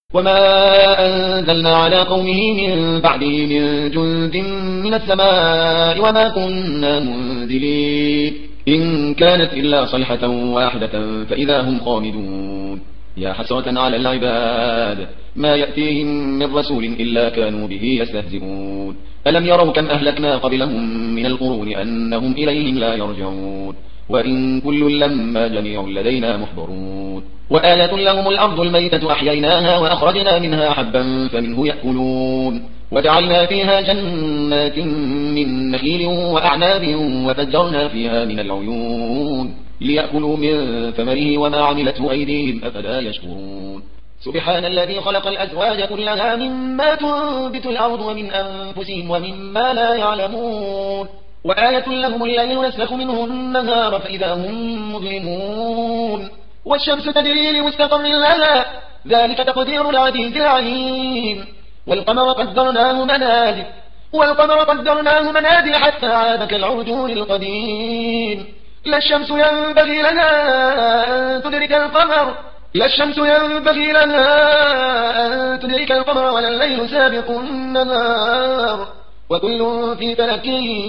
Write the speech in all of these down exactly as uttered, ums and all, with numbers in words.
وما أنزلنا على قومه من بعده من جند من السماء وما كنا منزلين إن كانت إلا صيحة واحدة فإذا هم خامدون يا حسرة على العباد ما يأتيهم من رسول إلا كانوا به يستهزئون ألم يروا كم أهلكنا قبلهم من القرون أنهم إليهم لا يرجعون وإن كل لما جميع لدينا محضرون وآية لهم الأرض الميتة أحييناها وأخرجنا منها حبا فمنه يأكلون وجعلنا فيها جنات من نخيل وأعناب وفجرنا فيها من العيون ليأكلوا من ثمره وما عملته أيديهم أفلا يشكرون سبحان الذي خلق الأزواج كلها مما تنبت الأرض ومن أنفسهم ومما لا يعلمون وآية لهم الليل نسلخ منه النهار فإذا هم مظلمون والشمس تجري لمستقر لها ذلك تقدير العزيز العليم والقمر قدرناه منازل والقمر قدرناه منازل حتى عاد كالعرجون القديم لا الشمس ينبغي لها أن تدرك القمر لا الشمس ينبغي لها أن تدرك القمر ولا الليل سابق النهار وكل في فلك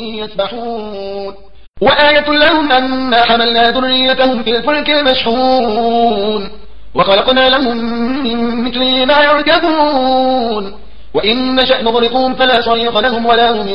يسبحون وآية لهم أنا حملنا ذريتهم في الفلك المشحون وخلقنا لهم من مثله ما يركبون وإن نشأ نغرقهم فلا صريخ لهم ولا هم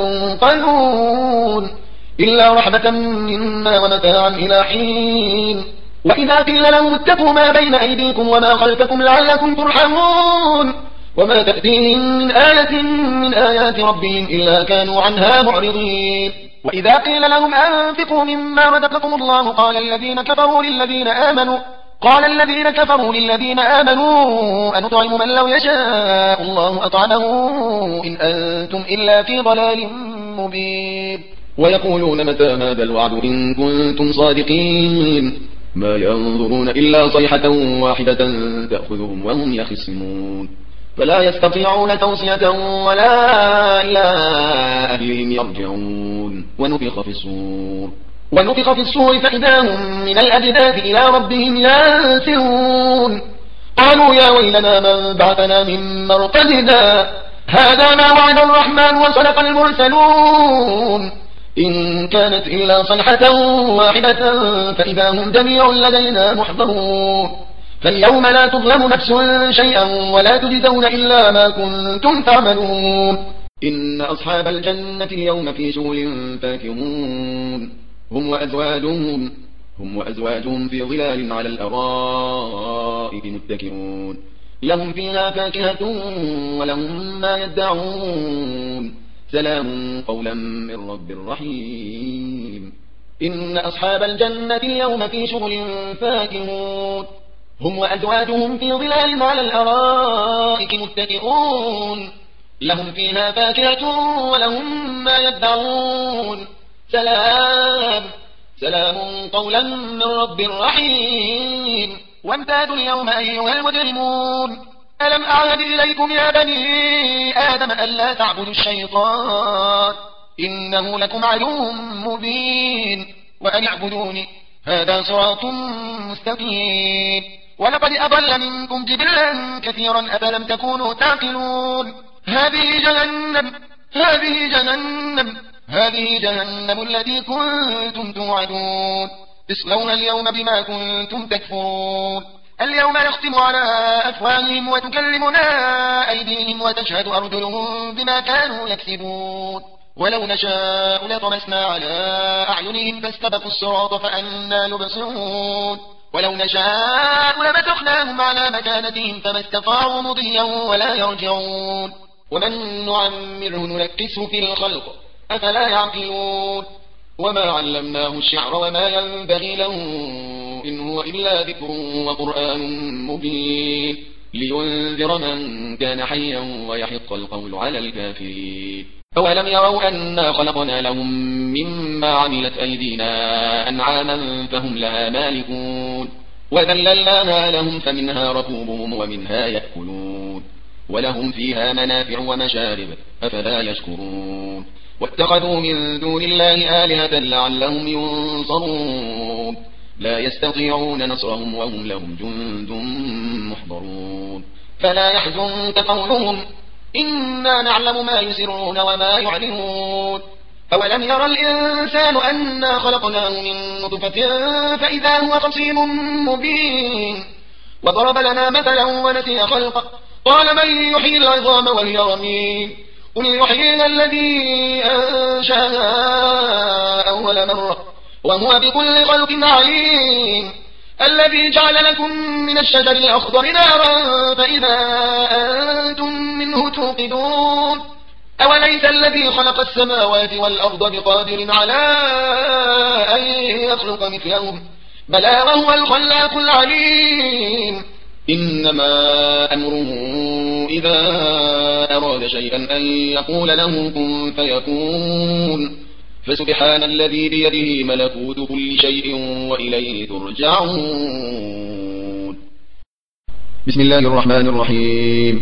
ينقذون إلا رحمة منا ومتاعا إلى حين وإذا قيل لهم اتقوا ما بين أيديكم وما خلفكم لعلكم ترحمون وما تأتيهم من آية من آيات ربهم إلا كانوا عنها معرضين وإذا قيل لهم أنفقوا مما رزقكم الله قال الذين كفروا للذين آمنوا قال الذين كفروا للذين آمنوا أنطعم من لو يشاء الله أطعمه إن أنتم إلا في ضلال مبين ويقولون متى هذا الوعد إن كنتم صادقين ما ينظرون إلا صيحة واحدة تأخذهم وهم يخصمون فلا يستطيعون توصية ولا إلى أهلهم يرجعون ونفخ في الصور ونفخ في الصور فإذا هم من الأجداث إلى ربهم ينسلون قالوا يا ويلنا من بعثنا من مرقدنا هذا ما وعد الرحمن وصدق المرسلون إن كانت إلا صيحة واحدة فإذا هم جميع لدينا محضرون فاليوم لا تظلم نفس شيئا ولا تجزون إلا ما كنتم تعملون إن أصحاب الجنة اليوم في شغل فاكهون هم وأزواجهم هم وأزواجهم في ظلال على الأرائك متكئون لهم فيها فاكهة ولهم ما يدعون سلام قولا من رب رحيم إن أصحاب الجنة اليوم في شغل فاكهون هم وأزواجهم في ظلال على الأرائك متكئون لهم فيها فاكهة ولهم ما يدعون سلام سلام قولا من رب رحيم وامتازوا اليوم أيها المجرمون ألم أعهد إليكم يا بني آدم ألا تعبدوا الشيطان إنه لكم عدو مبين وأن اعبدوني هذا صراط مستقيم ولقد أضل منكم جبلا كثيرا أفلم تكونوا تعقلون هذه جهنم هذه جهنم هذه جهنم التي كنتم توعدون اصلوها اليوم بما كنتم تكفرون اليوم نختم على أفواههم وتكلمنا أيديهم وتشهد أرجلهم بما كانوا يكسبون ولو نشاء لطمسنا على أعينهم فاستبقوا الصراط فأنا يبصرون ولو نشاء لمسخناهم على مكانتهم فما استطاعوا مضيا ولا يرجعون ومن نعمره ننكسه في الخلق أفلا يعقلون وما علمناه الشعر وما ينبغي له إن هو إلا ذكر وقرآن مبين لينذر من كان حيا ويحق القول على الكافرين أولم يروا أنا خلقنا لهم مما عملت أيدينا أنعاما فهم لها مالكون وذللناها لهم فمنها ركوبهم ومنها يأكلون ولهم فيها منافع ومشارب أفلا يشكرون واتخذوا من دون الله آلهة لعلهم ينصرون لا يستطيعون نصرهم وهم لهم جند محضرون فلا يحزنك قولهم إنا نعلم ما يسرون وما يعلنون أولم يرى الإنسان أنا خلقناه من نطفة فإذا هو خصيم مبين وضرب لنا مثلا ونسي خلقه قال من يحيي العظام وهي رميم قل يحييها الذي أنشأها أول مرة وهو بكل خلق عليم الذي جعل لكم من الشجر الأخضر نارا فإذا أنتم منه توقدون أوليس الذي خلق السماوات والأرض بقادر على أن يخلق مثلهم بلى وهو الخلاق العليم إنما أمره إذا أراد شيئا أن يقول له كن فيكون فسبحان الذي بيده ملكوت كل شيء وإليه ترجعون بسم الله الرحمن الرحيم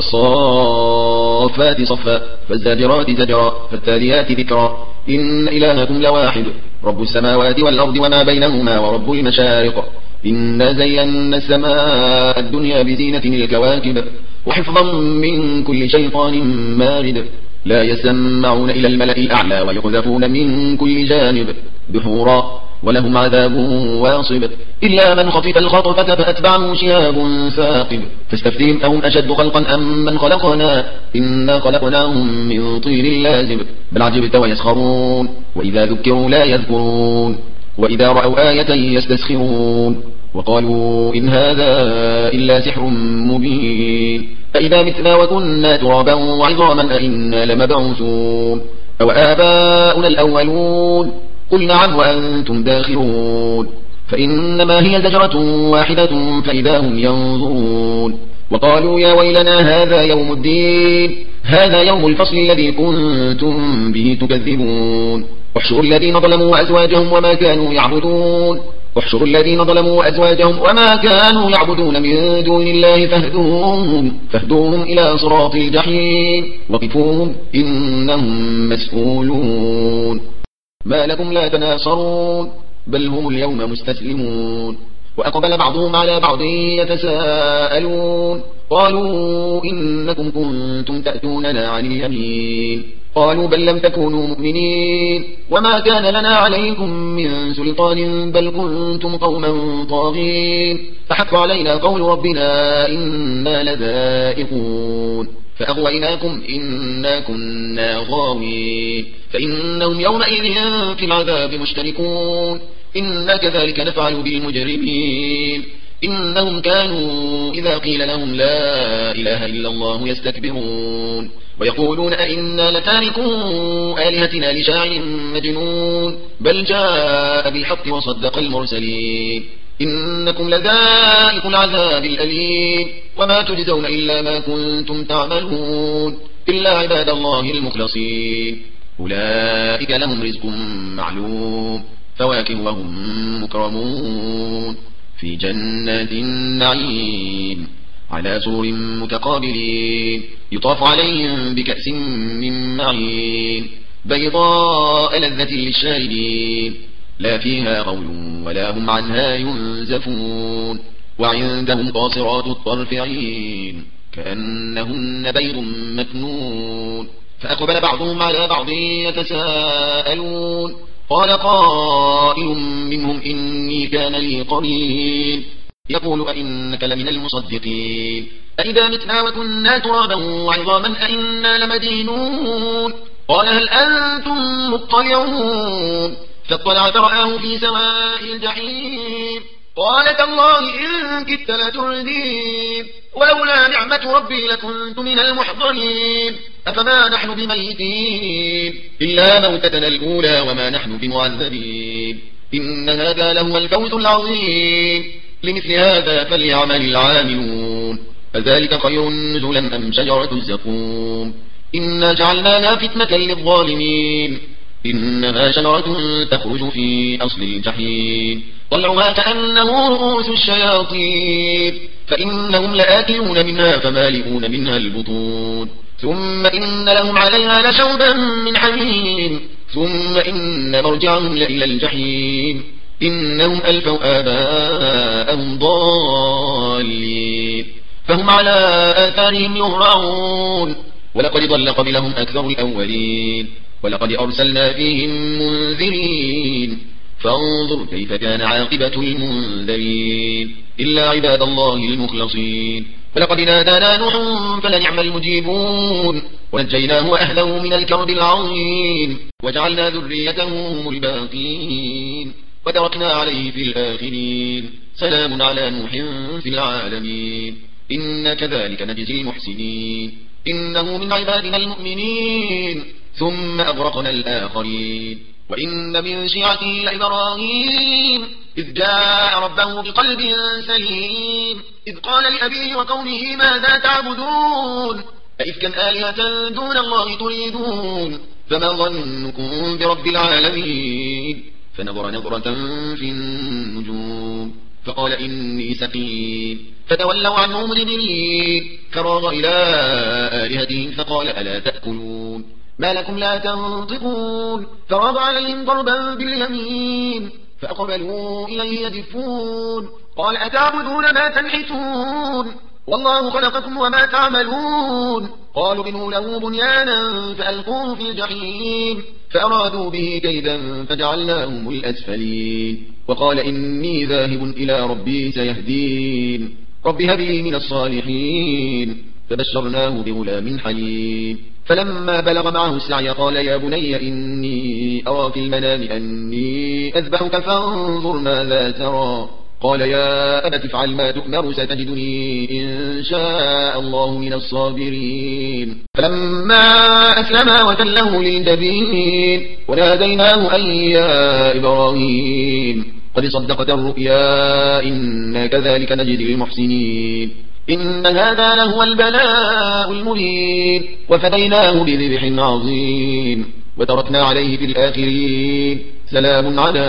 والصافات صفا فالزاجرات زجرا فالتاليات ذكرا إن إلهكم لواحد رب السماوات والأرض وما بينهما ورب المشارق إنا زينا السماء الدنيا بزينة الكواكب وحفظا من كل شيطان مارد لا يسمعون إلى الملأ الأعلى ويقذفون من كل جانب دحورا ولهم عذاب واصب إلا من خطف الخطفة فأتبعه شهاب ثاقب فاستفتهم أهم أشد خلقا أم من خلقنا إنا خلقناهم من طين لازب بل عجبت ويسخرون وإذا ذكروا لا يذكرون وإذا رأوا آية يستسخرون وقالوا إن هذا إلا سحر مبين فإذا متنا وكنا ترابا وعظاما أئنا لمبعوثون أو آباؤنا الأولون قل نعم وأنتم داخرون فإنما هي زجرة واحدة فإذا هم ينظرون وقالوا يا ويلنا هذا يوم الدين هذا يوم الفصل الذي كنتم به تكذبون احشروا الذين ظلموا وأزواجهم وما كانوا يعبدون احشروا الذين ظلموا وأزواجهم وما كانوا يعبدون من دون الله فاهدوهم, فاهدوهم إلى صراط الجحيم وقفوهم إنهم مسؤولون ما لكم لا تناصرون بل هم اليوم مستسلمون وأقبل بعضهم على بعض يتساءلون قالوا إنكم كنتم تأتوننا عن اليمين قالوا بل لم تكونوا مؤمنين وما كان لنا عليكم من سلطان بل كنتم قوما طاغين فحق علينا قول ربنا إنا لذائقون فأغويناكم إنا كنا غاوين فإنهم يومئذ في العذاب مشتركون إنا كذلك نفعل بالمجرمين إنهم كانوا إذا قيل لهم لا إله إلا الله يستكبرون ويقولون أئنا لتاركو آلهتنا لشاعر مجنون بل جاء بالحق وصدق المرسلين إنكم لذائق العذاب الأليم وما تجزون إلا ما كنتم تعملون إلا عباد الله المخلصين أولئك لهم رزق معلوم فواكه وهم مكرمون في جنات النعيم على سرر متقابلين يطاف عليهم بكأس من معين بيضاء لذة للشاربين لا فيها غول ولا هم عنها ينزفون وعندهم قاصرات الطرف عين كأنهن بيض مكنون فأقبل بعضهم على بعض يتساءلون قال قائل منهم إني كان لي قرين يقول أئنك لمن المصدقين أئذا متنا وكنا ترابا وعظاما أئنا لمدينون قال هل أنتم مطلعون فاطلع فرآه في سواء الجحيم قال تالله إن كدت لتردين ولولا نعمة ربي لكنت من المحضرين أفما نحن بميتين إلا موتتنا الأولى وما نحن بمعذبين إن هذا لهو الفوز العظيم لمثل هذا فليعمل العاملون فذلك خير نزلا أم شجرة الزقوم إنا جعلناها فتنة للظالمين إنها شجرة تخرج في أصل الجحيم طلعها كأنه رؤوس الشياطين فإنهم لآكلون منها فمالئون منها البطون ثم إن لهم عليها لشوبا من حميم ثم إن مرجعهم لإلى الجحيم إنهم ألفوا آباءهم ضالين فهم على آثارهم يهرعون ولقد ضل قبلهم أكثر الأولين ولقد أرسلنا فيهم منذرين فانظر كيف كان عاقبة المنذرين إلا عباد الله المخلصين ولقد نادانا نوح فلنعم المجيبون ونجيناه وأهله من الكرب العظيم وجعلنا ذريته هم الباقين وتركنا عليه في الآخرين سلام على نوح في العالمين إن كذلك نجزي المحسنين إنه من عبادنا المؤمنين ثم أغرقنا الآخرين وإن من شيعته لإبراهيم إذ جاء ربه بقلب سليم إذ قال لأبيه وقومه ماذا تعبدون أئفكا آلهة دون الله تريدون فما ظنكم برب العالمين فنظر نظرة في النجوم فقال إني سقيم فتولوا عنه مدبرين فراغ إلى آلهتهم فقال ألا تأكلون ما لكم لا تنطقون فراغ عليهم ضربا باليمين فأقبلوا إليه يزفون قال أتعبدون ما تنحتون والله خلقكم وما تعملون قالوا بنوا له بنيانا فألقوه في الجحيم فأرادوا به كيدا فجعلناهم الأسفلين وقال إني ذاهب إلى ربي سيهدين رب هب لي من الصالحين فبشرناه بغلام حليم فلما بلغ معه السعي قال يا بني إني أرى في المنام أني أذبحك فانظر ماذا ترى قال يا أبت افعل ما تؤمر ستجدني إن شاء الله من الصابرين فلما أسلما وتله للجبين وناديناه أن يا إبراهيم قد صدقت الرؤيا إنا كذلك نجزي المحسنين إن هذا لهو البلاء المبين وفديناه بذبح عظيم وتركنا عليه في الآخرين سلام على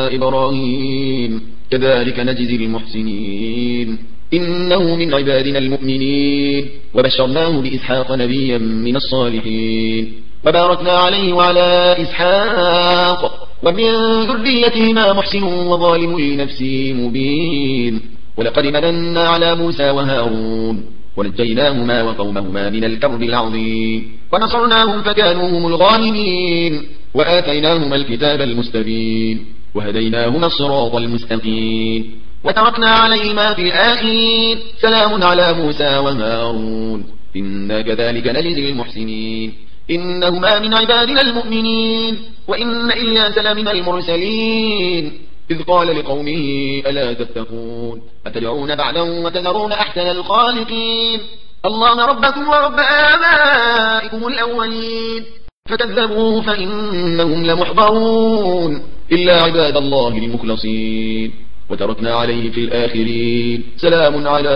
إبراهيم كذلك نجزي المحسنين إنه من عبادنا المؤمنين وبشرناه بإسحاق نبيا من الصالحين وباركنا عليه وعلى إسحاق ومن ذريتهما محسن وظالم لنفسه مبين ولقد مننا على موسى وهارون ونجيناهما وقومهما من الكرب العظيم ونصرناهم فكانوا هم الغالبين وآتيناهما الكتاب المستبين وهديناهما الصراط المستقيم وتركنا عليهما في الآخرين سلام على موسى وهارون إنا كذلك نجزي المحسنين إنهما من عبادنا المؤمنين وإن إلياس لمن المرسلين إذ قال لقومه ألا تتقون أتدعون بعدا وتذرون أحسن الخالقين الله ربكم ورب آبائكم الأولين فكذبوه فإنهم لمحضرون إلا عباد الله المخلصين وتركنا عليه في الآخرين سلام على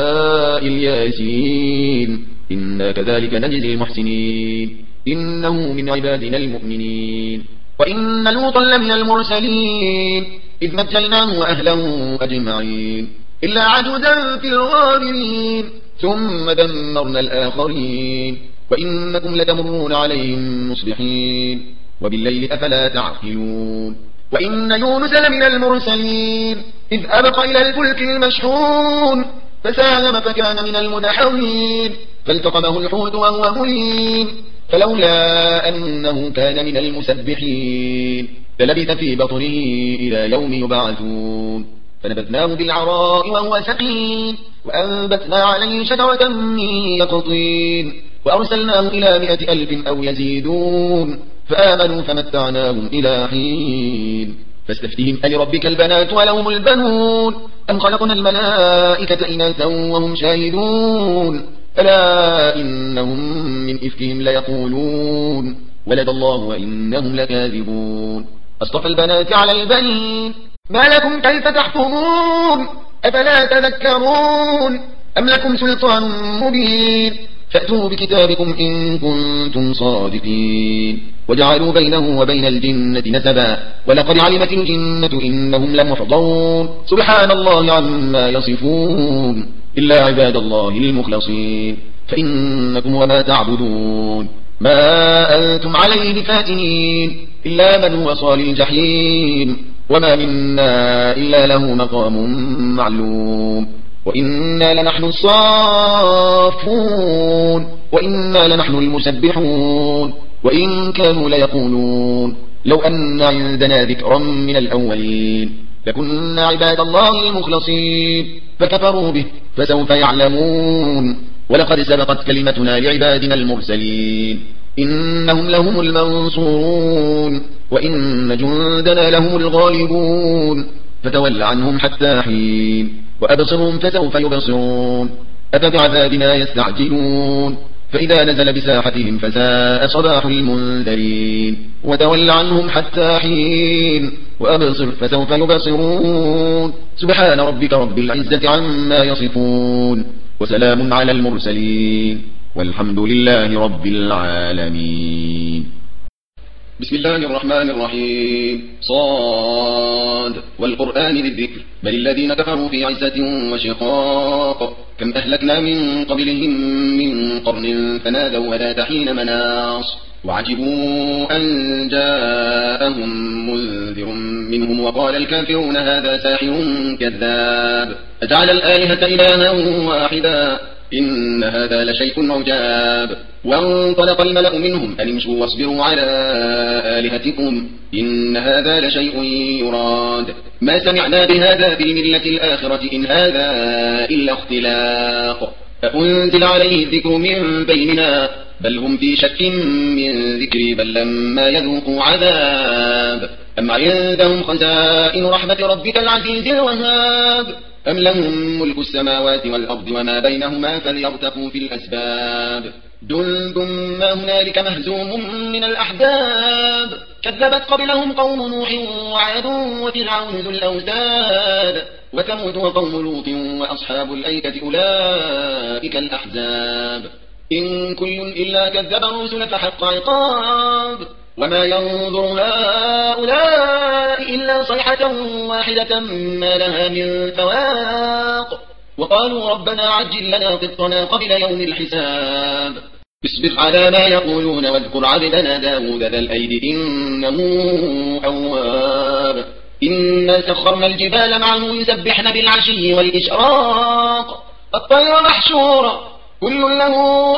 الياسين إنا كذلك نجزي المحسنين إنه من عبادنا المؤمنين وإن لوطا لمن المرسلين إذ نجيناه وأهله أجمعين إلا عجوزا في الغابرين ثم دمرنا الآخرين وإنكم لتمرون عليهم مصبحين وبالليل أفلا تعقلون وإن يونس لمن المرسلين إذ أبق إلى الفلك المشحون فساهم فكان من المدحضين فالتقمه الحوت وهو مليم فلولا أنه كان من المسبحين فلبث في بطنه إلى يوم يبعثون فنبذناه بالعراء وهو سقيم وأنبتنا عليه شجرة من يقطين وأرسلناه إلى مئة ألف أو يزيدون فآمنوا فمتعناهم إلى حين فاستفتهم ألربك البنات ولهم البنون أم خلقنا الملائكة إناثا وهم شاهدون ألا إنهم من إفكهم ليقولون ولد الله وإنهم لكاذبون أصطفى البنات على البنين ما لكم كيف تحكمون أفلا تذكرون أم لكم سلطان مبين فأتوا بكتابكم إن كنتم صادقين وجعلوا بينه وبين الجنة نسبا ولقد علمت الجنة إنهم لمحضرون سبحان الله عما يصفون إلا عباد الله المخلصين فإنكم وما تعبدون ما أنتم عليه بفاتنين إلا من هو صال الجحيم وما منا إلا له مقام معلوم وإنا لنحن الصافون وإنا لنحن المسبحون وإن كانوا ليقولون لو أن عندنا ذكرا من الأولين لكنا عباد الله المخلصين فكفروا به فسوف يعلمون ولقد سبقت كلمتنا لعبادنا المرسلين إنهم لهم المنصورون وإن جندنا لهم الغالبون فتول عنهم حتى حين وأبصرهم فسوف يبصرون أفبعذابنا يستعجلون فإذا نزل بساحتهم فساء صباح المنذرين وتول عنهم حتى حين وأبصر فسوف يبصرون سبحان ربك رب العزة عما يصفون وسلام على المرسلين والحمد لله رب العالمين. بسم الله الرحمن الرحيم. صاد والقرآن ذي الذكر بل الذين كفروا في عزة وشقاق كم أهلكنا من قبلهم من قرن فنادوا ولا تحين مناص وعجبوا أن جاءهم منذر منهم وقال الكافرون هذا ساحر كذاب أجعل الآلهة إلها واحدا إن هذا لشيء عجاب وانطلق الملأ منهم أن امشوا واصبروا على آلهتكم إن هذا لشيء يراد ما سمعنا بهذا في الملة الآخرة إن هذا إلا اختلاق أأنزل عليه الذكر من بيننا بل هم في شك من ذكري بل لما يذوقوا عذاب أم عندهم خزائن رحمة ربك العزيز الوهاب أم لهم ملك السماوات والأرض وما بينهما فليرتقوا في الأسباب جند ما هنالك مهزوم من الأحزاب كذبت قبلهم قوم نوح وعاد وفرعون ذو الأوتاد وثمود وقوم لوط وأصحاب الأيكة أولئك الأحزاب إن كل إلا كذب الرسل فحق عقاب وما ينظر هؤلاء إلا صيحة واحدة ما لها من فواق وقالوا ربنا عجل لنا قطنا قبل يوم الحساب اصبر على ما يقولون واذكر عبدنا داود ذا الأيد إنه أواب إنا سخرنا الجبال معه يسبحن بالعشي والإشراق الطير محشورة كل له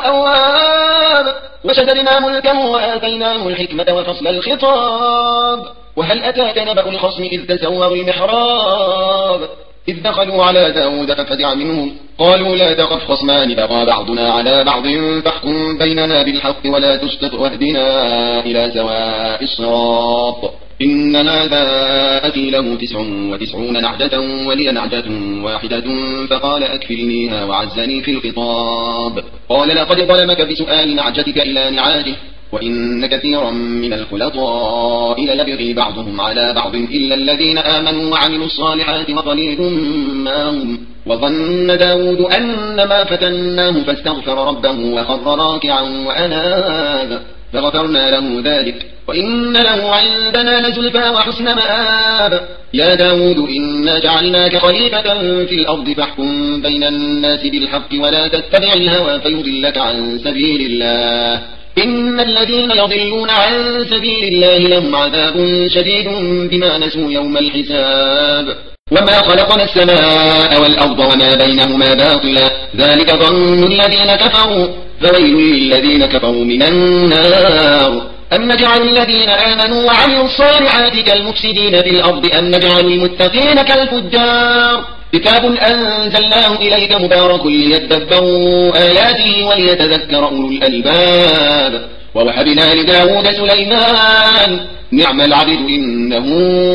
أواب وشددنا ملكه وآتيناه الحكمة وفصل الخطاب وهل أتاك نبأ الخصم إذ تسوروا المحراب إذ دخلوا على داود ففزع منهم قالوا لا تخف خصمان بغى بعضنا على بعض فاحكم بيننا بالحق ولا تشتت واهدنا إلى سواء الصراط إن هذا أخي له تسع وتسعون نعجة ولي نعجة واحدة فقال أكفلنيها وعزني في الخطاب قال لقد ظلمك بسؤال نعجتك إلى نعاجه وإن كثيرا من الخلطاء ليبغي بعضهم على بعض إلا الذين آمنوا وعملوا الصالحات وقليل ما هم وظن داود أن ما فتناه فاستغفر ربه وخر راكعا وأناب فغفرنا له ذلك وإن له عندنا لزلفى وحسن مآب يا داود إنا جعلناك خليفة في الأرض فاحكم بين الناس بالحق ولا تتبع الهوى فيضلك عن سبيل الله إن الذين يضلون عن سبيل الله لهم عذاب شديد بما نسوا يوم الحساب وما خلقنا السماء والأرض وما بينهما باطلا ذلك ظن الذين كفروا فويل للذين كفروا من النار أم نجعل الذين آمنوا وعملوا الصالحات كالمفسدين في الأرض أم نجعل المتقين كالفجار كتاب أنزلناه إليك مبارك ليدبروا آياته وليتذكر أولو الألباب ووهبنا لداود سليمان نعم العبد إنه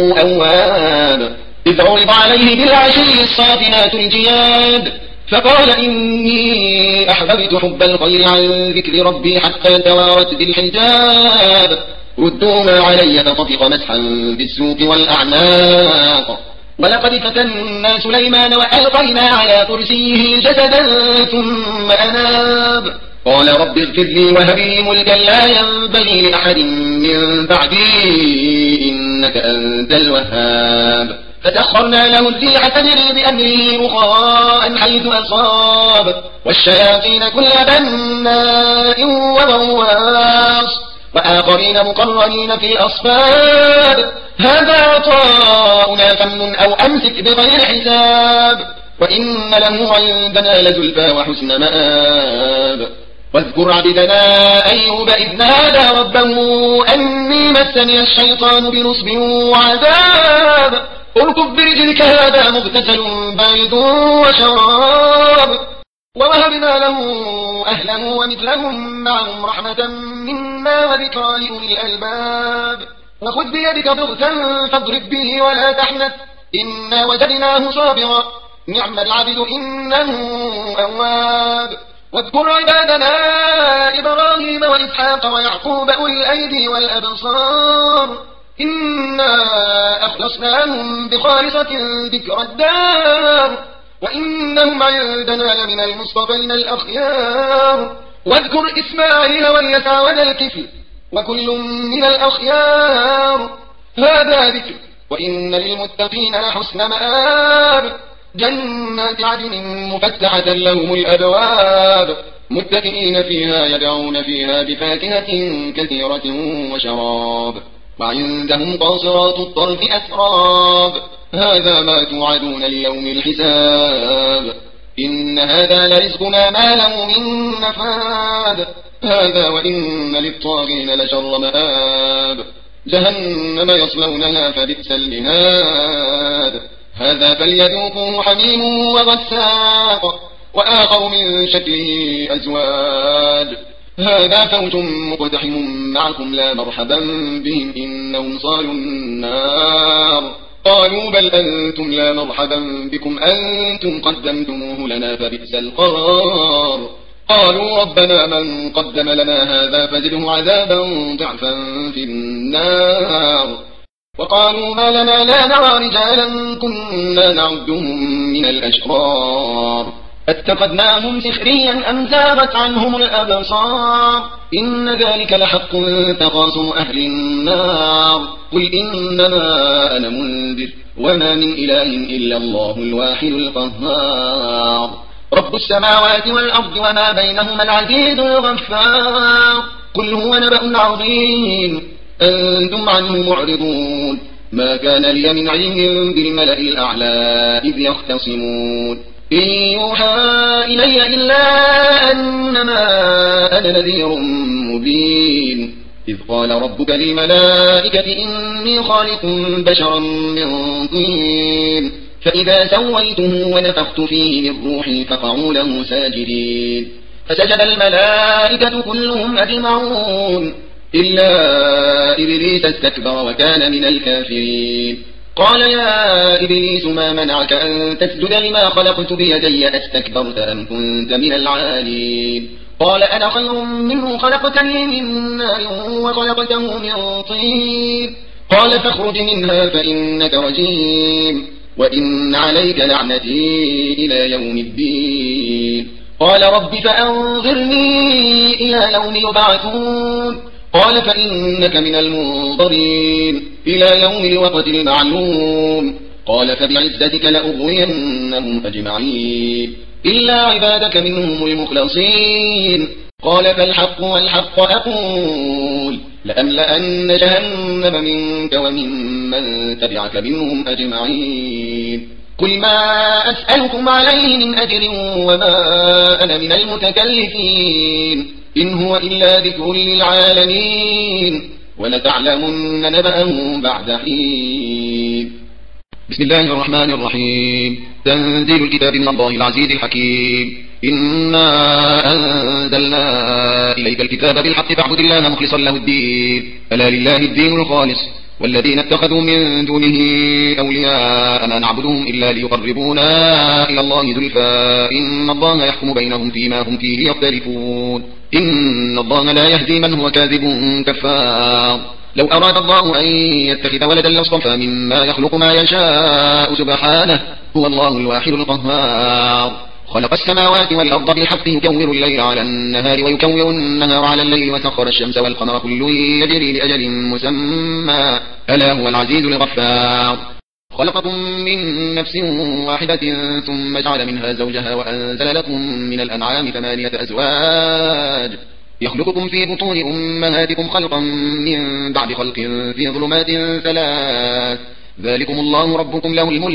أواب إذ عرض عليه بالعشي الصافنات الجياد فقال إني أحببت حب الخير عن ذكر ربي حتى توارت بالحجاب ردوها علي فطفق مسحا بالسوق والأعناق ولقد فتنا سليمان وألقينا على كرسيه جسدا ثم أناب قال رب اغفر لي وهب لي ملكا لا ينبغي لأحد من بعدي إنك أنت الوهاب فسخرنا له الريح تجري بأمره رخاء حيث أصاب والشياطين كل بناء وغواص وآخرين مقرنين في الأصفاد هذا عطاؤنا فمن أو أمسك بغير حساب وإن له عندنا لزلفى وحسن مآب. واذكر عبدنا أيوب إذ نادى ربه أني مسني الشيطان بنصب وعذاب اركض برجلك هذا مغتسل بارد وشراب. ووهبنا له أهله ومثلهم معهم رحمة منا وذكرى لأولي الألباب. وخذ بيدك ضغثا فاضرب به ولا تحنث إنا وجدناه صابرا نعم العبد إنه أواب. واذكر عبادنا إبراهيم وإسحاق ويعقوب أولي الأيدي والأبصار إنا أخلصناهم بخالصة ذكر الدار وإنهم عندنا لمن المصطفين الأخيار. واذكر إسماعيل واليسع وذا الكفل وكل من الأخيار هذا ذكر وإن للمتقين لحسن مآب. جنات عدن مفتحة لهم الأبواب متكئين فيها يدعون فيها بفاكهة كثيرة وشراب. وعندهم قاصرات الطرف أتراب هذا ما توعدون ليوم الحساب. إن هذا لرزقنا ما له من نفاد هذا وإن للطاغين لشر مآب. جهنم يصلونها فبئس المهاد هذا فليذوقوه حميم وغساق وآخر من شكله أزواج هذا فوج مقتحم معكم لا مرحبا بهم إنهم صالوا النار. قالوا بل أنتم لا مرحبا بكم أنتم قدمتموه لنا فبئس القرار. قالوا ربنا من قدم لنا هذا فزده عذابا ضعفا في النار. وقالوا ما لنا لا نرى رجالا كنا نعدهم من الأشرار اتخذناهم سخريا أم زاغت عنهم الأبصار إن ذلك لحق تخاصم أهل النار. قل إنما أنا منذر وما من إله إلا الله الواحد القهار. رب السماوات والأرض وما بينهما العزيز الغفار. قل هو نبأ عظيم أنتم عنه معرضون ما كان لي من علم بالملأ الأعلى إذ يختصمون إن يوحى إلي إلا أنما أنا نذير مبين. إذ قال ربك للملائكة إني خالق بشرا من طين فإذا سويته ونفخت فيه من روحي فقعوا له ساجدين فسجد الملائكة كلهم أجمعون إلا إبليس استكبر وكان من الكافرين. قال يا إبليس ما منعك أن تسجد لما خلقت بيدي أستكبرت أم كنت من العالين. قال أنا خير منه خلقتني من نار وخلقته من طين. قال فاخرج منها فإنك رجيم وإن عليك لعنتي إلى يوم الدين. قال رب فأنظرني إلى يوم يبعثون. قال فإنك من المنظرين إلى يوم الوقت المعلوم. قال فبعزتك لأغوينهم أجمعين إلا عبادك منهم المخلصين. قال فالحق والحق أقول لأملأن جهنم منك وممن تبعك منهم أجمعين. قل ما أسألكم عليه من أجر وما أنا من المتكلفين إن هو إلا ذكر للعالمين ولتعلمن نبأه بعد حين. بسم الله الرحمن الرحيم. تنزيل الكتاب من الله العزيز الحكيم. إنا أنزلنا إليك الكتاب بالحق فاعبد الله مخلصا له الدين ألا لله الدين الخالص والذين اتخذوا من دونه أولياء ما نعبدهم إلا ليقربونا إلى الله زلفى إن الله يحكم بينهم فيما هم فيه يختلفون إن الله لا يهدي من هو كاذب كفار. لو أراد الله أن يتخذ ولدا لاصطفى مما يخلق ما يشاء سبحانه هو الله الواحد القهار. خلق السماوات والأرض بالحق يكور الليل على النهار ويكور النهار على الليل وسخر الشمس والقمر كل يجري لأجل مسمى ألا هو العزيز الغفار. خلقكم من نفس واحدة ثم جعل منها زوجها وأنزل لكم من الأنعام ثمانية أزواج يخلقكم في بطون أمهاتكم خلقا من بعد خلق في ظلمات ثلاث ذلكم الله ربكم له الملك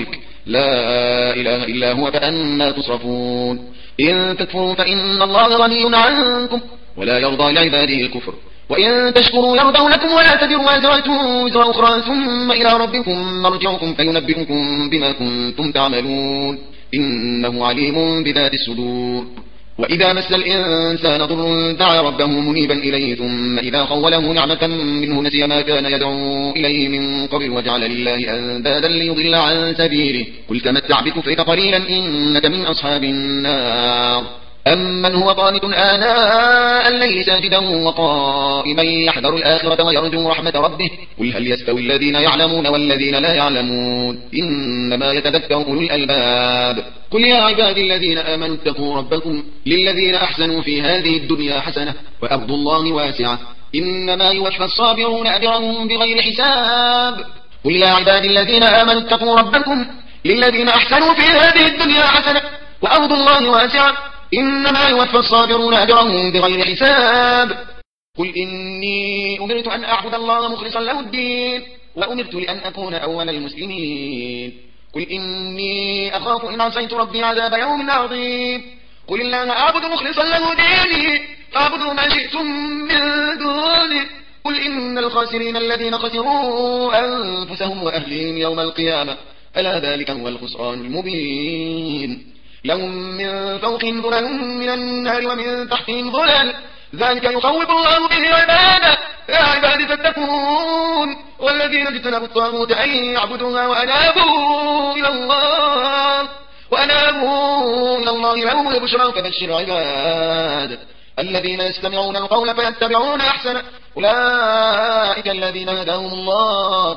لا إله إلا هو فأنا تصرفون إن تكفروا فإن الله غني عنكم ولا يرضى لعباده الكفر وإن تشكروا يرضوا لكم ولا تزر وازرة وزر أخرى ثم إلى ربكم مرجعكم فينبئكم بما كنتم تعملون إنه عليم بذات الصدور وإذا مس الإنسان ضر دعا ربه منيبا إليه ثم إذا خوله نعمة منه نسي ما كان يدعو إليه من قبل وجعل لله أندادا ليضل عن سبيله قل تمتع بكفرك قليلا إنك من أصحاب النار أمن هو قانت آناء الليل ساجدا وقائما يحذر الآخرة ويرجو رحمة ربه قل هل يستوي الذين يعلمون والذين لا يعلمون إنما يتذكر أولو الألباب قل يا عبادي الذين آمنوا اتقوا ربكم للذين أحسنوا في هذه الدنيا حسنة وأرض الله واسعة إنما يوفى الصابرون أجرهم بغير حساب قل يا عبادي الذين آمنوا اتقوا ربكم للذين أحسنوا في هذه الدنيا حسنة وأرض الله واسعة إنما يوفى الصابرون أجرهم بغير حساب قل إني أمرت أن أعبد الله مخلصا له الدين وأمرت لأن أكون أول المسلمين قل إني أخاف إن عصيت ربي عذاب يوم عظيم قل الله أعبد مخلصا له ديني فاعبدوا ما شئتم من دونه قل إن الخاسرين الذين خسروا أنفسهم وأهلهم يوم القيامة ألا ذلك هو الخسران المبين لهم من فوقهم ظلل من النار ومن تحتهم ظلل ذلك يخوف الله به عباده يا عبادي فاتقون والذين اجتنبوا الطاغوت أن يعبدوها وأنابوا إلى الله وأنابوا إلى الله لهم البشرى فبشر عباد الذين يستمعون القول فيتبعون أحسنه أولئك الذين هداهم الله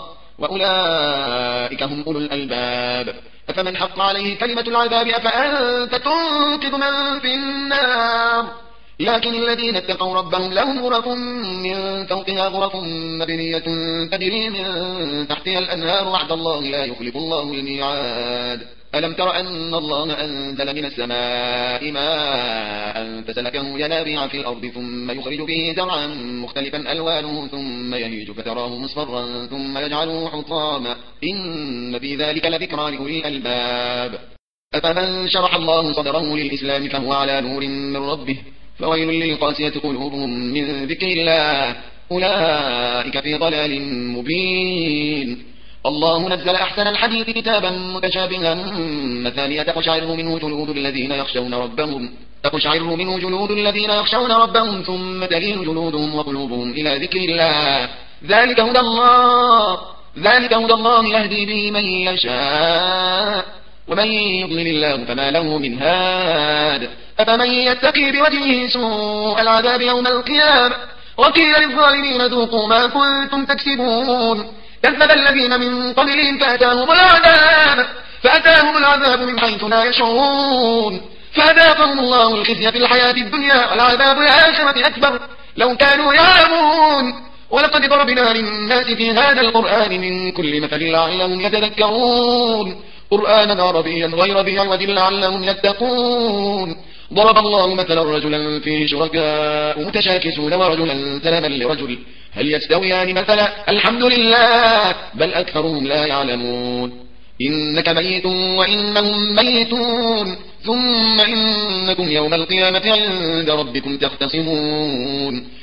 وأولئك هم أولو الألباب أفمن حق عليه كلمة العذاب أفأنت تنقذ من في النار لكن الذين اتقوا ربهم لهم غرف من فوقها غرف مبنية تجري من تحتها الأنهار وعد الله لا يخلف الله الميعاد ألم تر أن الله أنزل من السماء ماء فسلكه ينابيع في الأرض ثم يخرج به زرعا مختلفا ألوانه ثم يهيج فتراه مصفرا ثم يجعله حطاما إن في ذلك لذكرى لأولي الألباب أفمن شرح الله صدره للإسلام فهو على نور من ربه فويل للقاسية قلوبهم من ذكر الله أولئك في ضلال مبين الله نزل أحسن الحديث كتابا متشابها مثانية تقشعر منه جلود الذين يخشون ربهم تقشعر منه جلود الذين يخشون ربهم ثم تلين جلودهم وقلوبهم إلى ذكر الله ذلك هدى الله ذلك هدى الله يهدي به من يشاء ومن يضلل الله فما له من هاد أفمن يتقي بوجهه سوء العذاب يوم القيامة وقيل للظالمين ذوقوا ما كنتم تكسبون كذب الذين من قبلهم فأتاهم العذاب فأتاهم العذاب من حيث لا يشعرون فأذاقهم الله الخزي في الحياة الدنيا والعذاب الآخرة أكبر لو كانوا يعلمون ولقد ضربنا للناس في هذا القرآن من كل مثل لعلهم يتذكرون قرآنا عربيا غير ذي عوج لعلهم يتقون ضرب الله مثلا رجلا فيه شركاء متشاكسون ورجلا سلما لرجل هل يستويان مثلا الحمد لله بل أكثرهم لا يعلمون إنك ميت وإنهم ميتون ثم إنكم يوم القيامة عند ربكم تختصمون